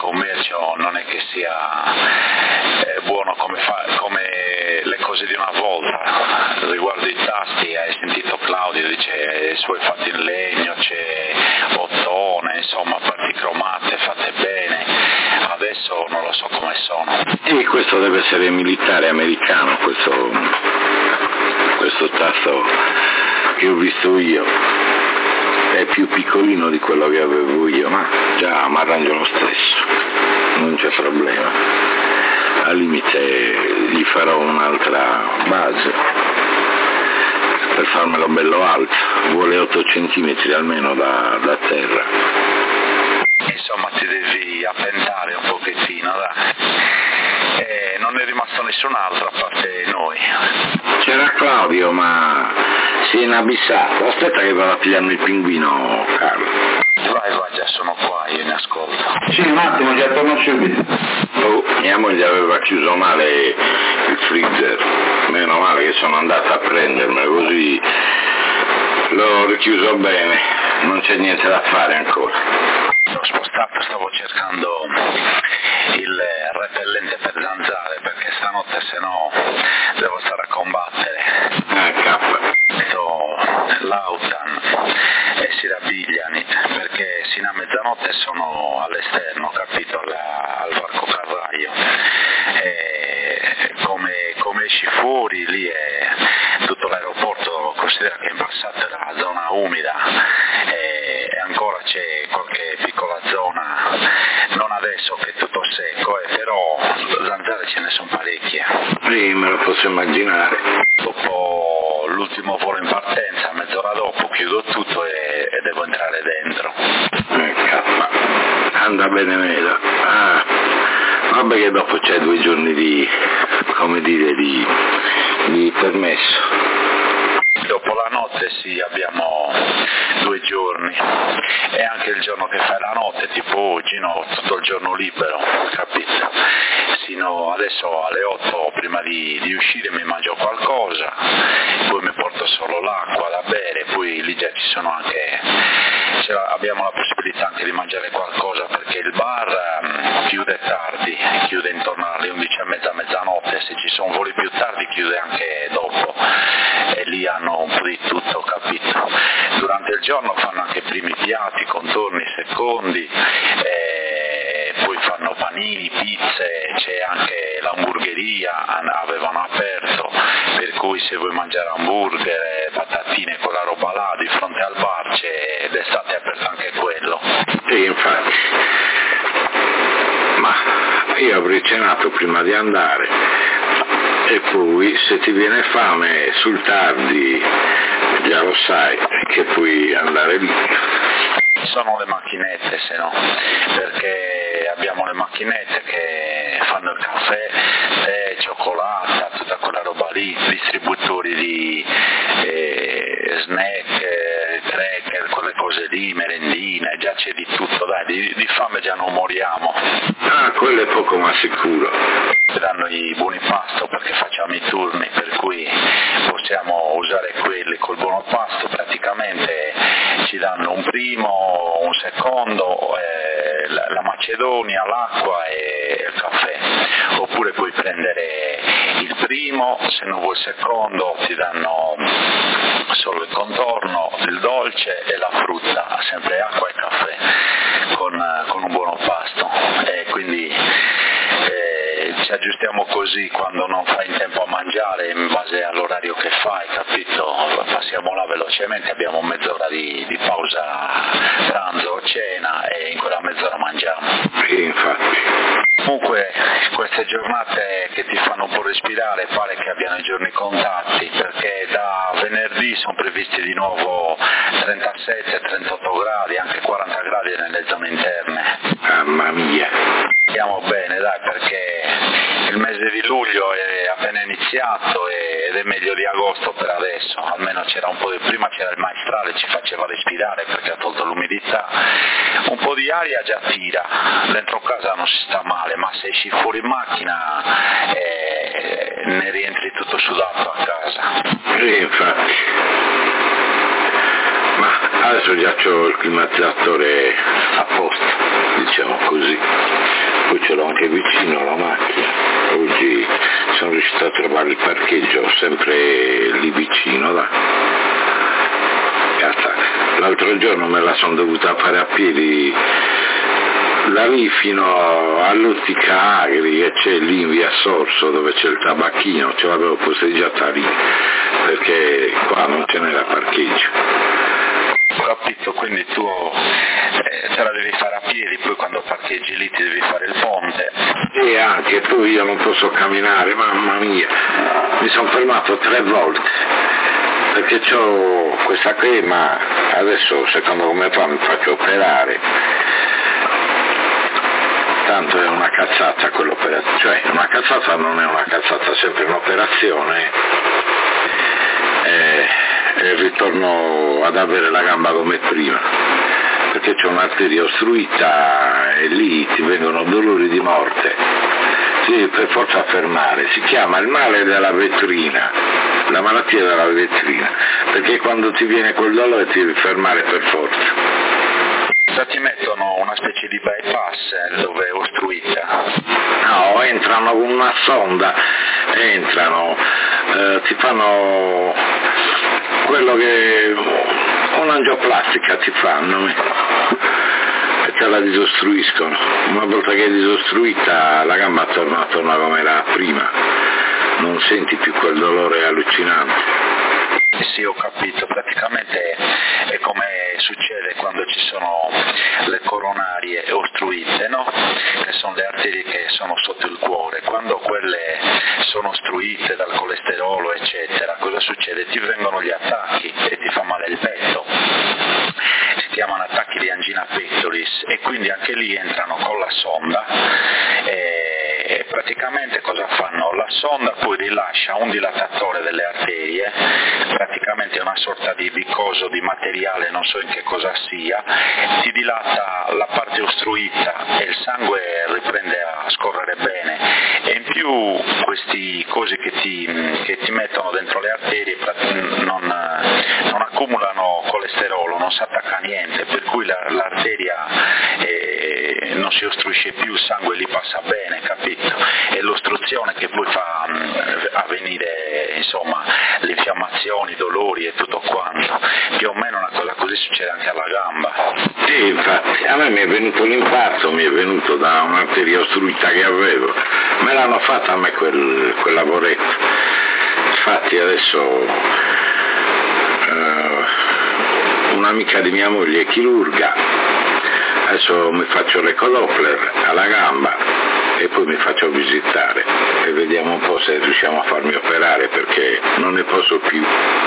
pomeriggio non è che sia eh, buono come, fa, come le cose di una volta. Riguardo i tasti, hai sentito Claudio, dice i suoi fatti in legno, c'è ottone, insomma parti cromate fatte bene. Adesso non lo so come sono. E questo deve essere militare americano, questo, questo tasto che ho visto io. È più piccolino di quello che avevo io, ma già mi arrangio lo stesso, non c'è problema. Al limite gli farò un'altra base per farmelo bello alto, vuole otto centimetri almeno da, da terra. Insomma ti devi appentare un pochettino, dai. E non è rimasto nessun altro a parte noi. C'era Claudio, ma si è inabissato. Aspetta che vado a pigliarmi il pinguino, Carlo. Vai, vai, già sono qua, io ne ascolto. Sì, un attimo, già torno subito. Oh, mia moglie aveva chiuso male il freezer, meno male che sono andato a prendermelo, così l'ho richiuso bene, non c'è niente da fare ancora. L'ho spostato, stavo cercando il repellente per zanzare, perché stanotte se no devo stare a combattere. Eh, K. L'Autan e si rabbigliano, perché sino a mezzanotte sono all'esterno, capito, alla, al varco Carraio. E come, come esci fuori lì è tutto l'aeroporto, considera che in passato era zona umida e, e ancora c'è qualche piccola zona, non adesso che è tutto secco, eh, però zanzare ce ne sono parecchie. Sì, me lo posso immaginare. Dopo l'ultimo volo in partenza, mezz'ora dopo chiudo tutto e, e devo entrare dentro. Eh, K. Anda bene mela. Ah, vabbè che dopo c'è due giorni di, come dire, di, di permesso. Dopo la notte sì, abbiamo due giorni e anche il giorno che fai la notte, tipo oggi, no, tutto il giorno libero, capito? Sino adesso alle otto prima di, di uscire mi mangio qualcosa, poi mi porto solo l'acqua da bere, poi lì già ci sono anche, abbiamo la possibilità anche di mangiare qualcosa perché il bar um, chiude tardi, chiude intorno alle undici e mezza, mezzanotte, se ci sono voli più tardi chiude anche dopo e lì hanno un po' di tutto, capito? Durante il giorno fanno anche primi piatti, contorni, secondi, e poi fanno panini, pizze, c'è anche l'hamburgeria, avevano aperto, per cui se vuoi mangiare hamburger, patatine, quella roba là, di fronte al bar c'è, d'estate è aperto anche quello. Sì, infatti. Ma io avrei cenato prima di andare e poi se ti viene fame sul tardi già lo sai che puoi andare lì. Sono le macchinette, se no, perché abbiamo le macchinette che fanno il caffè, tè, cioccolata, tutta quella roba lì, distributori di eh, snack, eh, cracker, quelle cose lì, merendine, già c'è di tutto, dai, di, di fame già non moriamo. Ah, quello è poco ma sicuro. Danno i buoni pasto perché facciamo i turni, per cui possiamo usare quelli col buono pasto, praticamente ci danno un primo, un secondo, eh, la, la macedonia, l'acqua e il caffè, oppure puoi prendere il primo, se non vuoi il secondo ti danno solo il contorno, il dolce e la frutta, sempre acqua e caffè con, con un buono pasto e quindi eh, ci aggiustiamo così quando non fai in tempo a mangiare in base all'orario che fai, capito? Passiamo là velocemente, abbiamo mezz'ora di, di pausa pranzo o cena e in quella mezz'ora mangiamo. Sì, infatti. Comunque queste giornate che ti fanno un po' respirare pare che abbiano i giorni contati, perché da venerdì sono previsti di nuovo trentasette trentotto gradi, anche quaranta gradi nelle zone interne. Mamma mia. Stiamo bene, dai, perché il mese di luglio è appena iniziato ed è meglio di agosto per adesso, almeno c'era un po' di prima, c'era il maestrale, ci faceva respirare perché ha tolto l'umidità, un po' di aria già tira, dentro casa non si sta male, ma se esci fuori in macchina eh, ne rientri tutto sudato a casa. Sì, infatti. Ma adesso già c'ho il climatizzatore a posto, diciamo così. poi ce l'ho anche vicino alla macchina, oggi sono riuscito a trovare il parcheggio sempre lì vicino, là. L'altro giorno me la sono dovuta fare a piedi da lì fino all'Ottica Agri che c'è lì in via Sorso dove c'è il tabacchino, ce l'avevo posteggiata lì perché qua non ce n'era parcheggio. Ho capito, quindi tu eh, te la devi fare a piedi, poi quando parcheggi lì ti devi fare il ponte. E anche poi io non posso camminare, mamma mia, mi sono fermato tre volte perché ho questa crema, adesso secondo come fa mi faccio operare, tanto è una cazzata quell'operazione, cioè una cazzata non è una cazzata, sempre un'operazione e, e ritorno ad avere la gamba come prima, perché c'è un'arteria ostruita e lì ti vengono dolori di morte, si deve per forza fermare, si chiama il male della vetrina, la malattia della vetrina, perché quando ti viene quel dolore ti devi fermare per forza. Ti mettono una specie di bypass dove è ostruita? No, entrano con una sonda, entrano, eh, ti fanno quello che un'angioplastica ti fanno e te la disostruiscono. Una volta che è disostruita la gamba torna, torna come era prima, non senti più quel dolore allucinante. Sì, ho capito, praticamente è come succede quando ci sono le coronarie ostruite, no? Che sono le arterie che sono sotto il cuore, quando quelle sono ostruite dal colesterolo eccetera, cosa succede? Ti vengono gli attacchi e ti fa male il petto, si chiamano attacchi di angina pectoris e quindi anche lì entrano con la sonda e praticamente cosa fanno? La sonda poi rilascia un dilatatore delle arterie, praticamente è una sorta di vicoso di materiale, non so in che cosa sia, ti dilata la parte ostruita e il sangue riprende a scorrere bene e in più questi cosi che ti, che ti mettono dentro le arterie non, non accumulano colesterolo, non si attacca a niente, per cui la, l'arteria eh, non si ostruisce più, il sangue lì passa bene, capito? È l'ostruzione che poi fa mh, avvenire insomma le infiammazioni, i dolori e tutto quanto. Più o meno una cosa così succede anche alla gamba. Sì, infatti, a me mi è venuto l'infarto, mi è venuto da un'arteria ostruita che avevo, me l'hanno fatta a me quel, quel lavoretto. Infatti adesso eh, un'amica di mia moglie è chirurga, adesso mi faccio l'ecodoppler alla gamba e poi mi faccio visitare e vediamo un po' se riusciamo a farmi operare perché non ne posso più.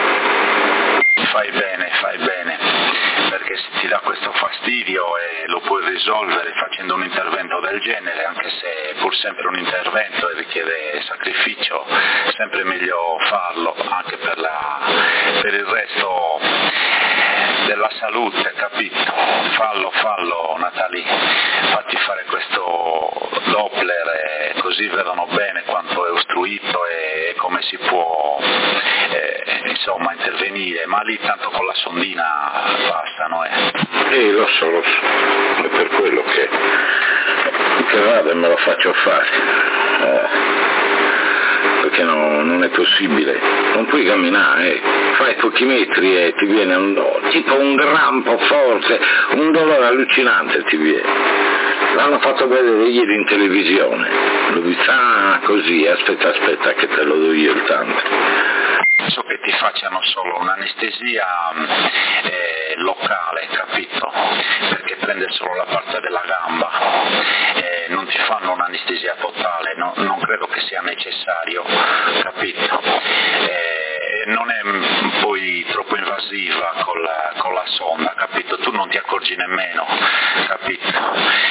Fai bene, fai bene, perché se ti dà questo fastidio e lo puoi risolvere facendo un intervento del genere, anche se è pur sempre un intervento e richiede sacrificio, è sempre meglio farlo, anche per, la, per il resto della salute, capito? Fallo, fallo Natalie, fatti fare questo Doppler e così vedono bene quanto è ostruito e come si può eh, insomma intervenire, ma lì tanto con la sondina bastano. Eh, eh lo so, lo so, è per quello che, che vado e me lo faccio fare. Eh. Perché no, non è possibile, non puoi camminare, eh. Fai pochi metri e ti viene un, tipo un grampo forte, un dolore allucinante ti viene. L'hanno fatto vedere ieri in televisione, l'ho visto, ah, così, aspetta, aspetta che te lo do io il tanto. So che ti facciano solo un'anestesia eh, locale, capito? Perché prende solo la parte della gamba, eh, non ti fanno un'anestesia totale, no, non credo che sia necessario, capito? Eh, non è poi troppo invasiva con la, con la sonda, capito? Tu non ti accorgi nemmeno, capito?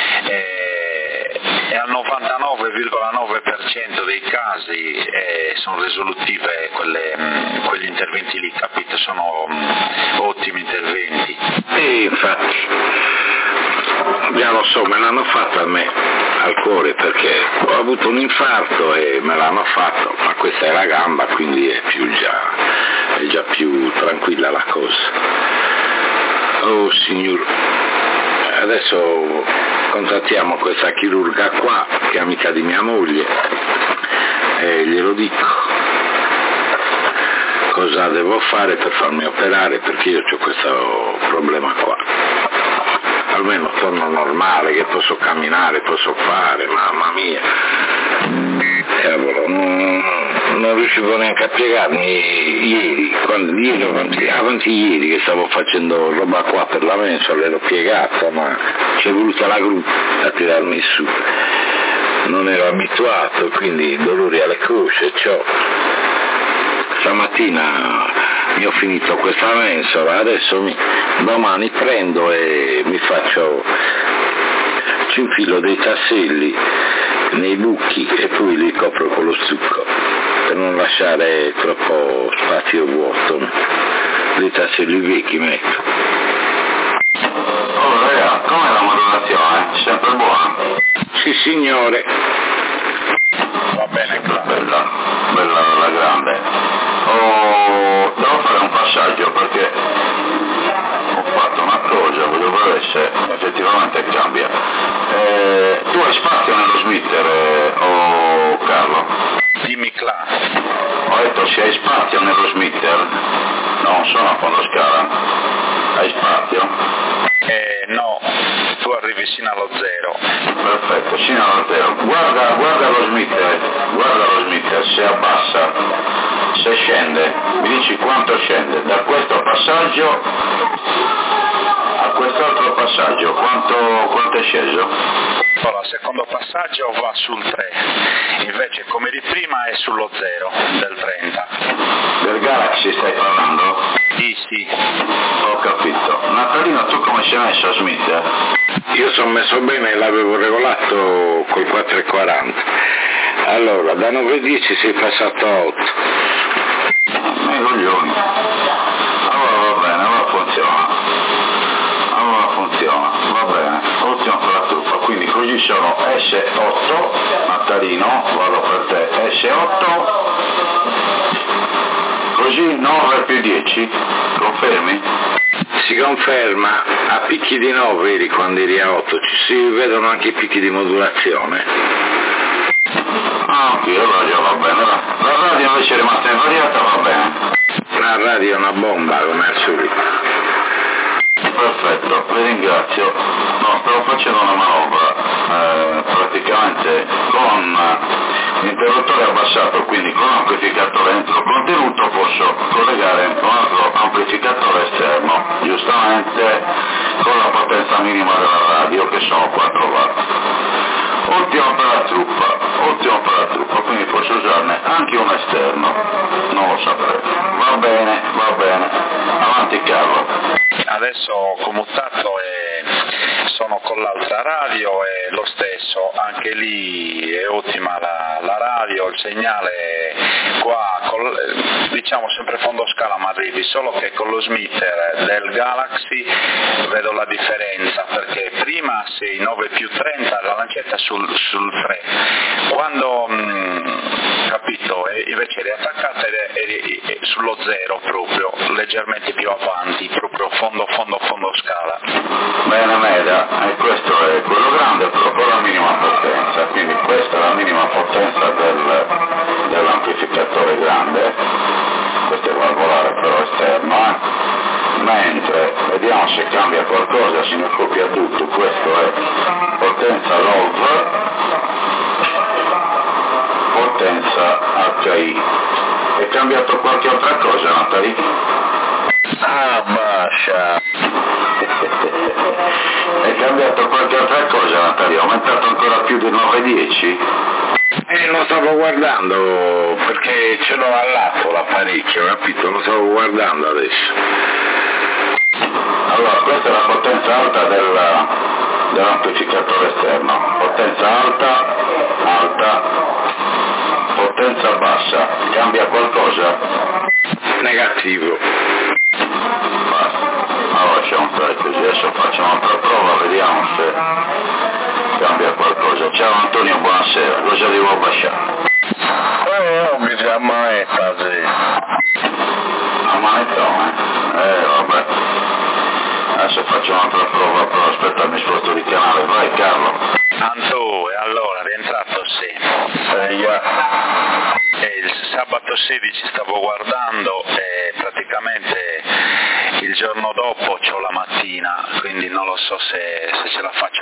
Eh, e al novantanove virgola nove per cento dei casi eh, sono risolutive quelle, quegli interventi lì, capito? Sono um, ottimi interventi. E infatti, già lo so, me l'hanno fatto a me, al cuore, perché ho avuto un infarto e me l'hanno fatto, ma questa è la gamba, quindi è più già, è già più tranquilla la cosa. Oh signor, adesso contattiamo questa chirurga qua, che è amica di mia moglie, e glielo dico cosa devo fare per farmi operare, perché io ho questo problema qua. Almeno torno normale, che posso camminare, posso fare, mamma mia. Cavolo, non, non riuscivo neanche a piegarmi ieri, quando, ieri avanti, avanti ieri che stavo facendo roba qua per la mensola, ero piegata, ma c'è voluta la gru a tirarmi su. Non ero abituato, quindi dolori alle cosce, ciò. Stamattina mi ho finito questa mensola, adesso mi, domani prendo e mi faccio, ci infilo dei tasselli nei buchi e poi li copro con lo stucco per non lasciare troppo spazio vuoto, dei tasselli vecchi metto. Oh raga, com'è la modulazione? Sempre buona? Sì signore. Va bene, bella, bella alla grande. Oh, devo fare un passaggio perché ho fatto una cosa, voglio vedere se effettivamente cambia. Eh, tu hai spazio nello smitter, eh, oh Carlo? Dimmi Cla. Ho detto se hai spazio nello smitter, non sono a fondo scala, hai spazio? Eh, no, tu arrivi sino allo zero. Perfetto, sino allo zero. Guarda, guarda lo smitter, guarda lo smitter, se abbassa. Se scende, mi dici quanto scende, da questo passaggio a quest'altro passaggio, quanto, quanto è sceso? Allora, il secondo passaggio va sul tre, invece come di prima è sullo zero del trenta. Del Galaxy stai parlando? Sì, sì. Ho capito. Natalino, tu come sei messo a Smith? Io sono messo bene, l'avevo regolato col quattro e quaranta. Allora, da nove e dieci sei passato a otto. I coglioni. Allora va bene, allora funziona. Allora funziona, va bene. Ottimo per la truppa. Quindi così sono S otto, Natalino, vado per te, S otto, così nove più dieci, confermi? Si conferma, a picchi di nove eri quando eri a otto, ci si vedono anche i picchi di modulazione. Ah ok, allora già va bene. La radio invece è rimasta invariata, va bene. La radio è una bomba, come al solito. Perfetto, vi ringrazio. No, stavo facendo una manovra, eh, praticamente con l'interruttore abbassato, quindi con l'amplificatore dentro il contenuto posso collegare un altro amplificatore esterno, giustamente con la potenza minima della radio che sono quattro watt. Ottimo per la truppa, ottimo per la truppa, quindi posso usarne anche un esterno, non lo saprei. Va bene, va bene. Avanti Carlo. Adesso ho commutato e sono con l'altra radio e lo stesso, anche lì è ottima la, la radio, il segnale qua, col, diciamo sempre fondo scala ma arrivi, solo che con lo smitter del Galaxy vedo la differenza, perché prima sei nove più trenta, la lancetta sul, sul tre, quando mh, capito, invece eri attaccata eri, eri, eri sullo zero proprio, leggermente più avanti, proprio fondo fondo fondo scala. Bene Meda, e questo è quello grande però con la minima potenza, quindi questa è la minima potenza del, dell'amplificatore grande, questo è valvolare però esterno, eh? Mentre vediamo se cambia qualcosa, se ne copia tutto, questo è potenza LOV, potenza H I. È cambiato qualche altra cosa Natali? Ah, bascia! È cambiato qualche altra cosa Natali? È aumentato ancora più di nove dieci? Eh, lo stavo guardando perché ce l'ho al lato l'apparecchio, capito? Lo stavo guardando adesso. Allora, questa è la potenza alta del, dell'amplificatore esterno. Potenza alta, alta, potenza bassa. Cambia qualcosa? Negativo. Basta. Allora lasciamo stare così. Adesso faccio un'altra prova, vediamo se cambia qualcosa. Ciao Antonio, buonasera. Cosa devo abbasciare? Oh, mi si ammanetta, sì. A manettone? Eh, vabbè. se faccio un'altra prova, però aspetta, mi sposto di canale, vai Carlo. Antù, e allora, rientrato sì. Eh, yeah. E il sabato sedici stavo guardando e praticamente il giorno dopo c'ho la mattina, quindi non lo so se, se ce la faccio